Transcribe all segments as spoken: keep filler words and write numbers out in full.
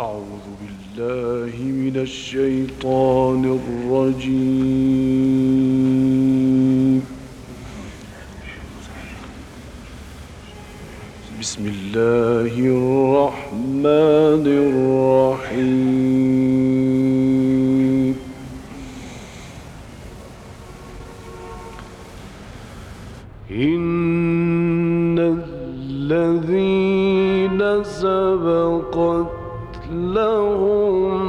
أعوذ بالله من الشيطان الرجيم. بسم الله الرحمن الرحيم. إن الذين سبقت لهم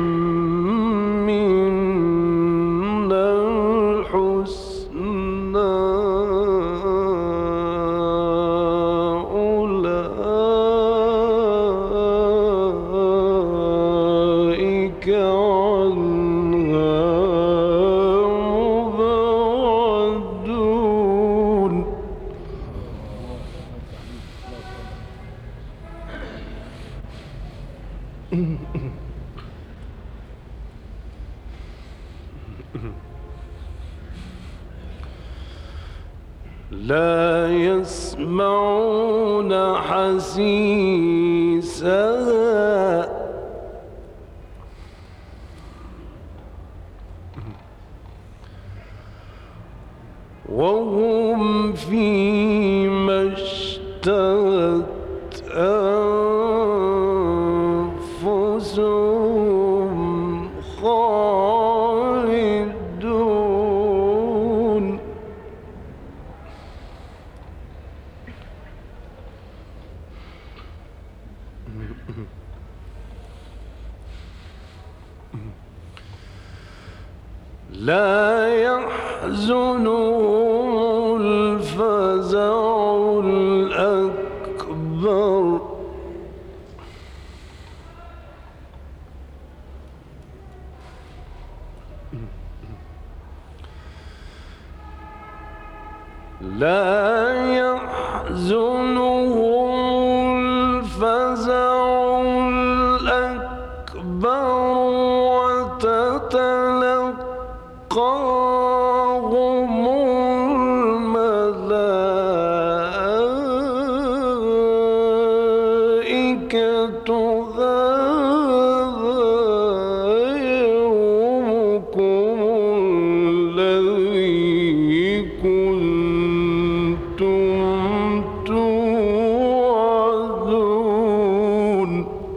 منا الحسنى أولئك عنها مبعدون. لا يسمعون حسيسها وهم فيما اشتهت أنفسهم خالدون. لا يحزنهم الفزع الأكبر لا يحزنهم الفزع الأكبر وتتلقاهم الملائكة هذا يومكم الذي كنتم توعدون.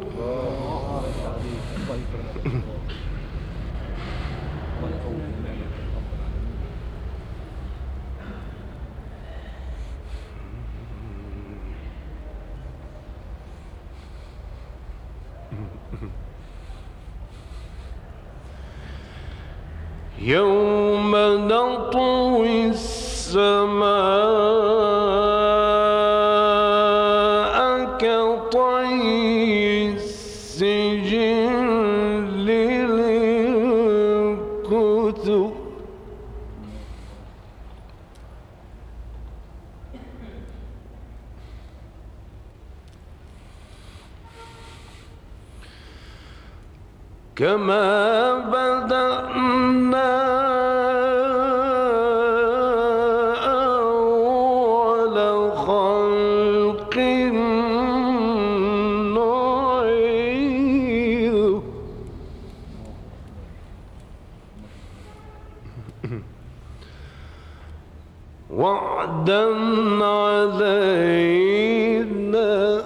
يوم نطوي السماء كطي السجل للكتب كما بدأنا أول خلق نعيده وعدا علينا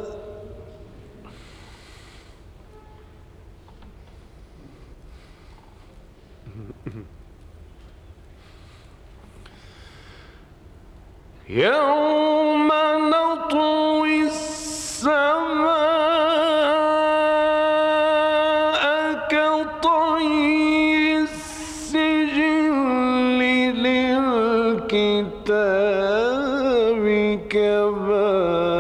يوم نطوي السماء كطي السجل للكتاب كما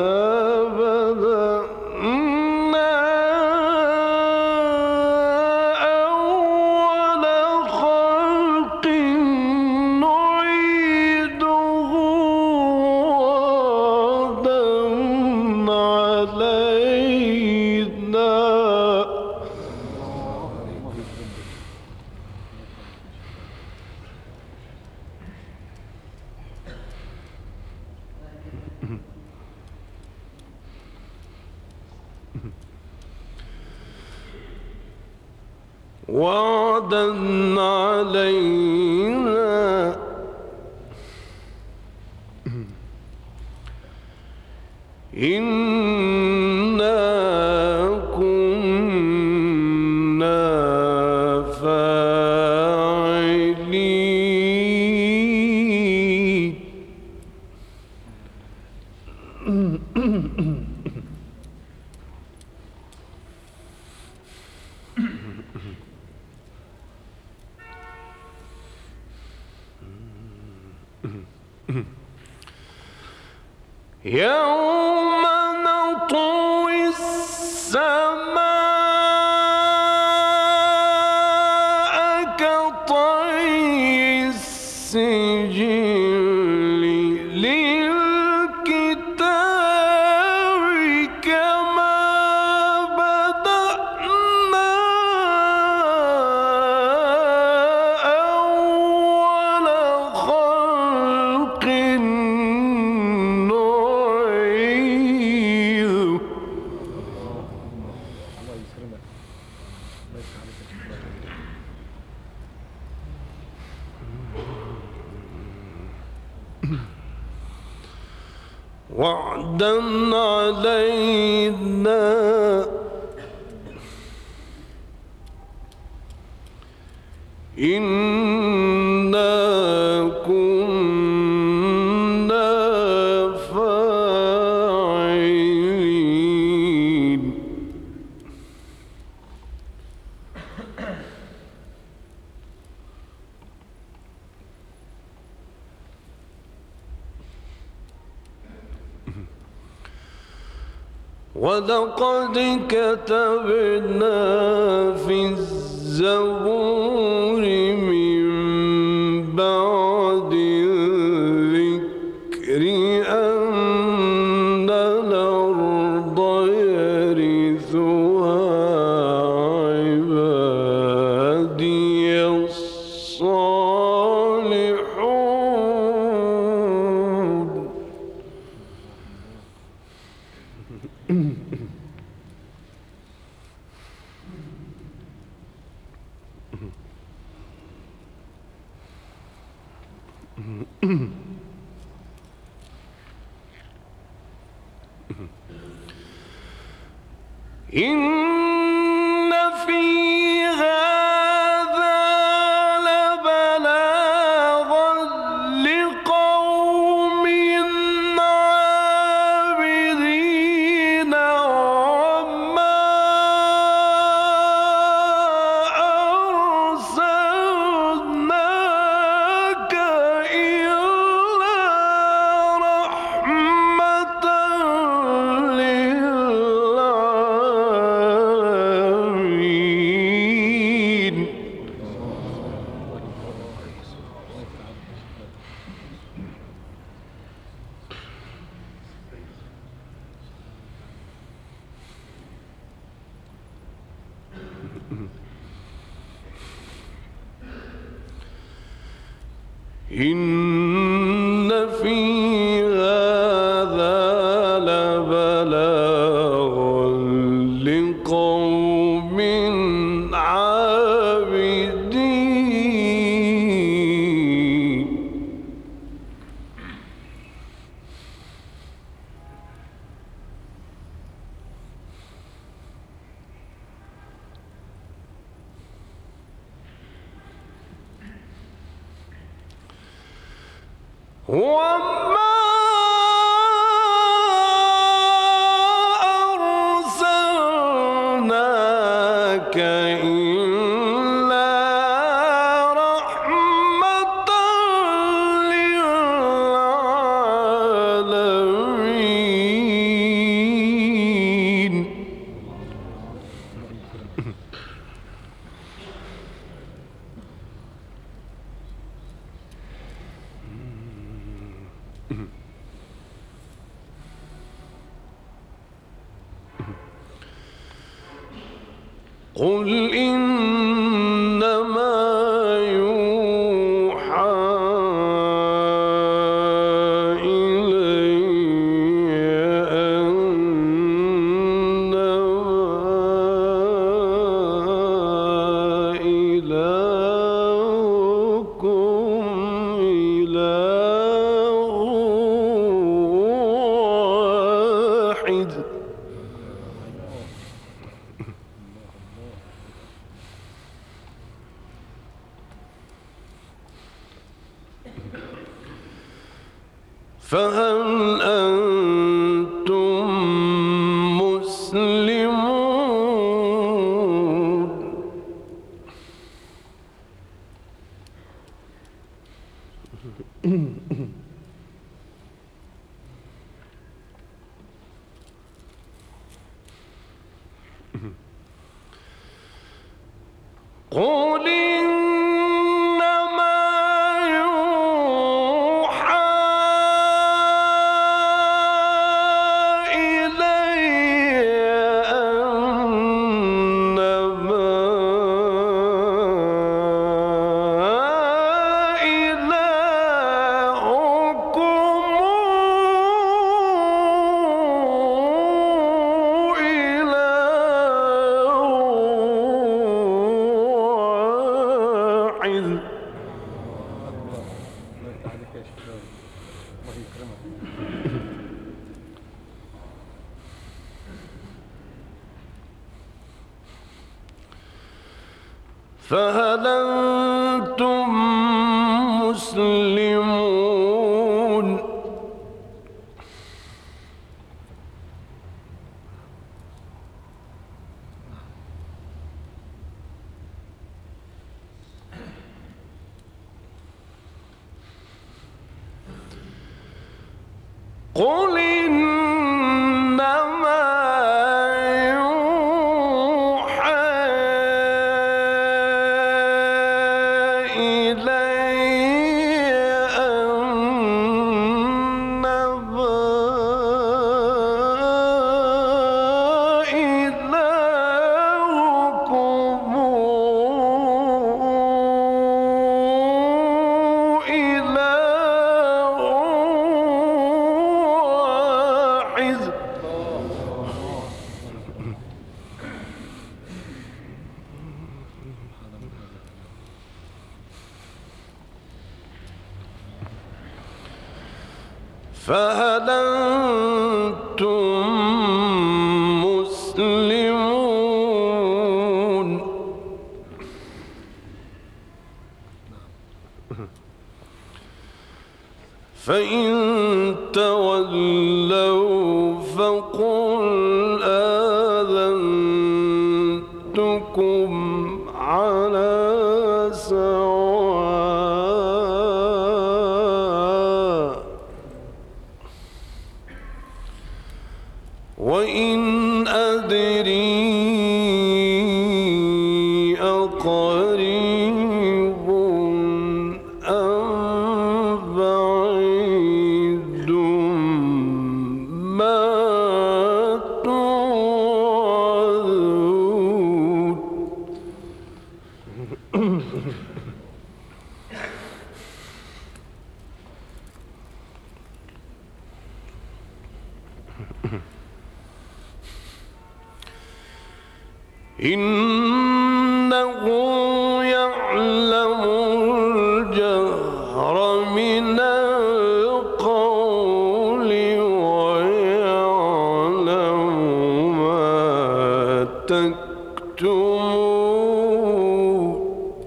بدأنا أول خلق نعيده وعدا علينا. وعدا علينا إنا كنا فاعلين. يوم نطوي السماء كطي السجل للكتاب كما بدأنا أول خلق وعدا علينا إنا كنا فاعلين. ولقد كتبنا في الزبور من بعد الذكر أن الأرض يرثها عبادي الصالحون. إن في هذا لبلاغا لقوم عابدين وما أرسلناك إلا رحمة للعالمين. إن في هذا لبلاغا لقوم عابدين. وما أرسلناك إلا رحمة للعالمين. قل إنما يوحى إلي أنما فهل أنتم مسلمون؟ قل إنما يوحى إلي أنما فهل أنتم مسلمون؟ قل إنما فهل أنتم مسلمون؟ فإن تولوا فقل آذنتكم على سواء وإن أدري أقريب أم بعيد ما توعدون. إنه يعلم الجهر من القول ويعلم ما تكتمون.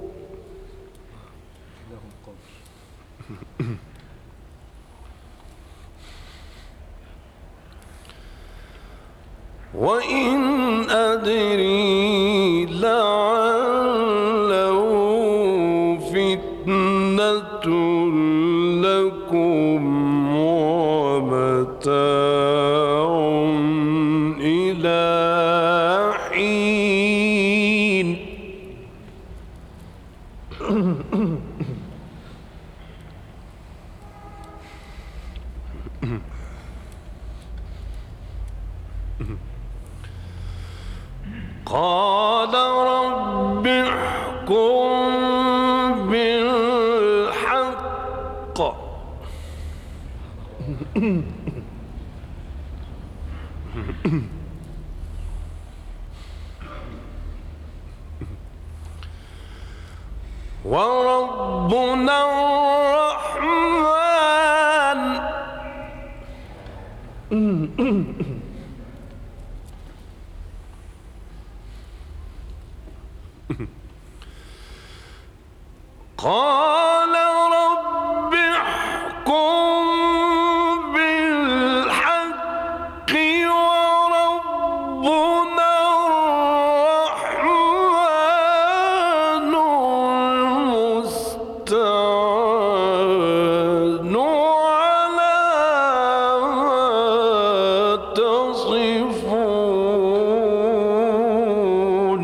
وإن أدري لعله فتنة لكم ومتاع إلى حين. قال رب احكم بالحق وربنا الرحمن قال رب احكم بالحق وربنا الرحمن المستعان على ما تصفون.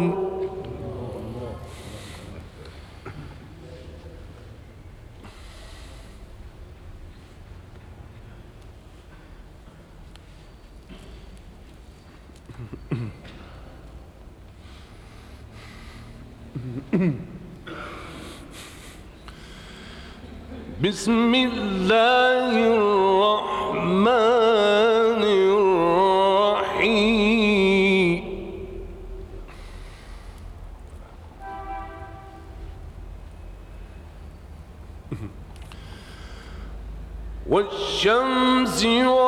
بسم الله الرحمن الرحيم. والشمس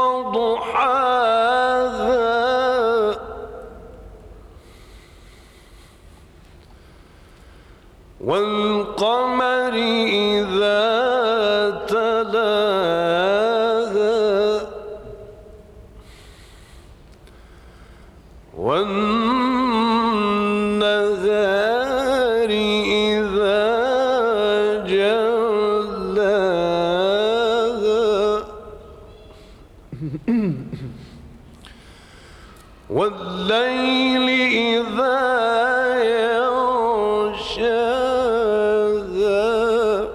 وضحاها والقمر إذا تلاها والنهار إذا جلاها والليل إذا يغشاها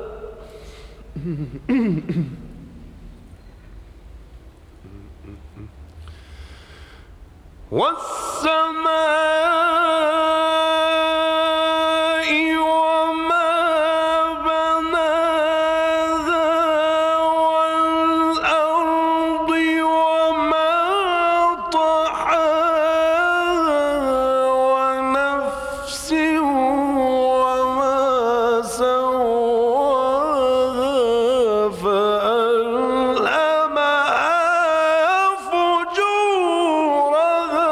والسماء وما بناها والأرض وما طحاها ونفس وما سواها فألهمها فجورها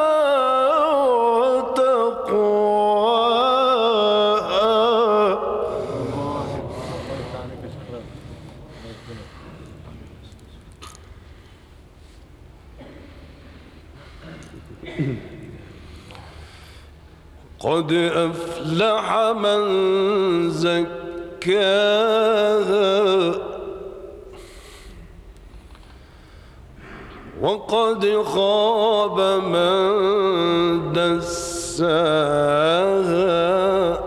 قد أفلح من زكاها وقد خاب من دساها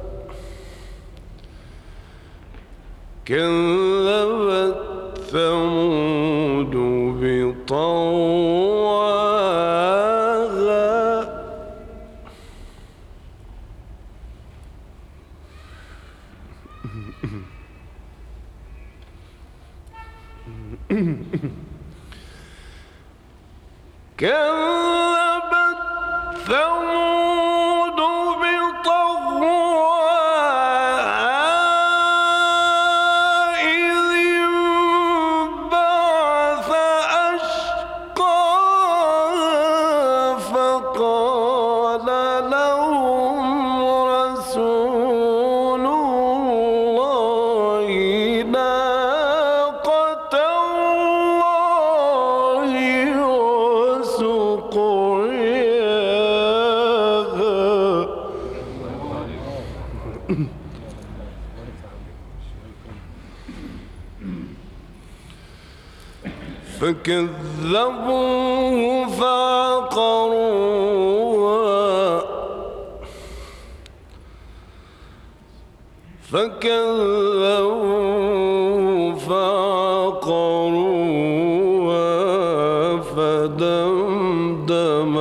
كذبت ثمود بطغواها كذبت ثمود بطغواها إذ انبعث أشقاها فقال لهم رسول الله ناقة الله وسقياها فكذبوه فعقروها فكذبوه فعقروها فدمدم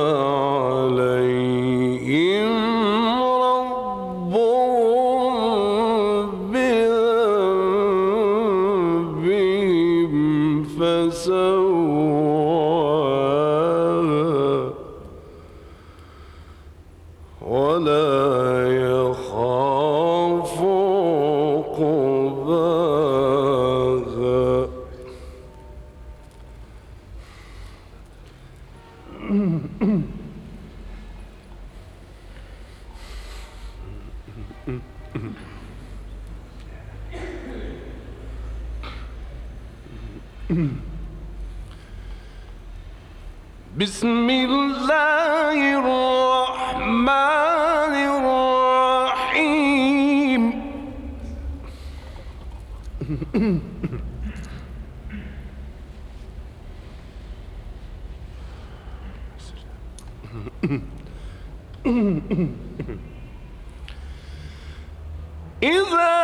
عليهم ربهم بذنبهم فسواها ولا يخاف عقباها. بسم الله الرحمن الرحيم. إذا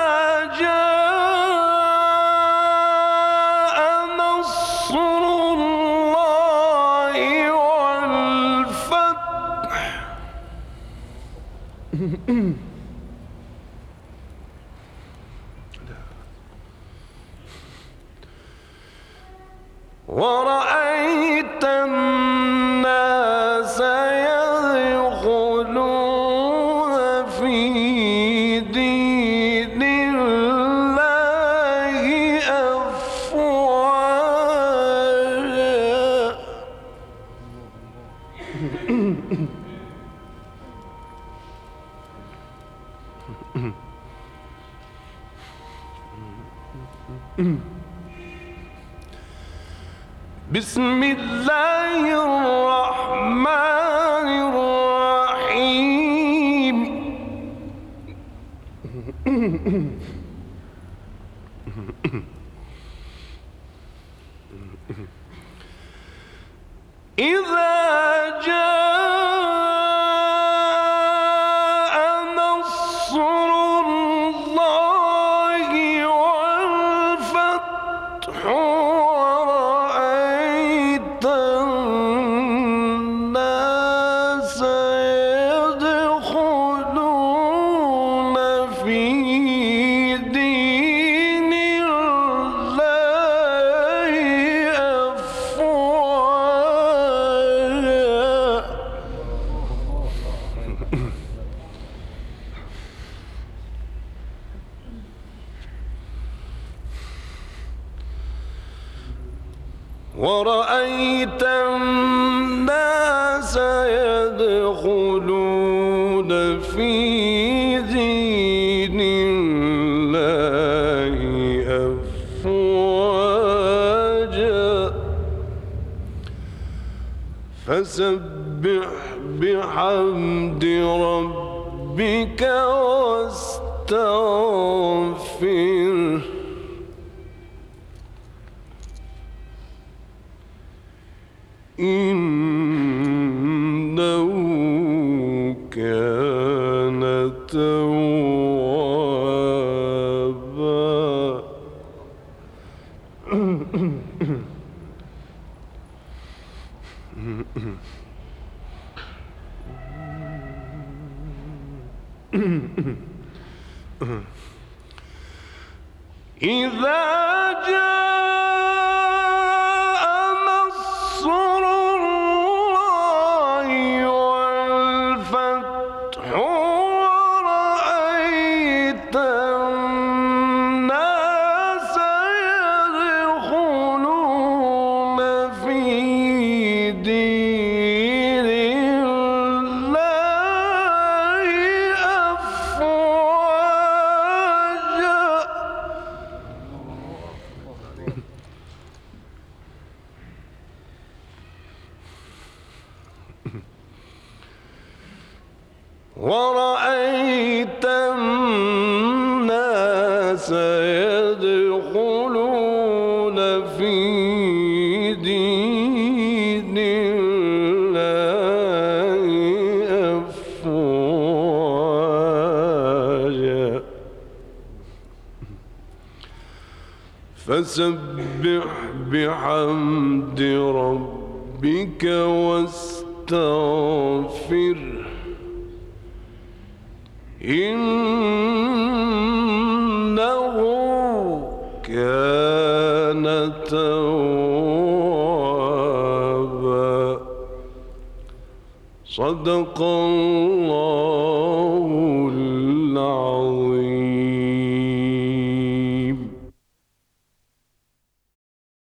جاء نصر الله والفتح ورأيت الناس يدخلون في دين الله أفواجا. بسم الله الرحمن الرحيم. إذا جاء نصر الله والفتح ورأيت الناس يدخلون في دين الله أفواجا. ورأيت الناس يدخلون في دين الله أفواجا. فسبح بحمد ربك واستغفره إنه كان توابا. إذا جاء نصر الله والفتح ورأيت الناس يدخلون في دين الله أفواجا. ورأيت الناس يدخلون في دين الله أفواجا. فسبح بحمد ربك واستغفره إنه كان توابا. صدق الله العظيم.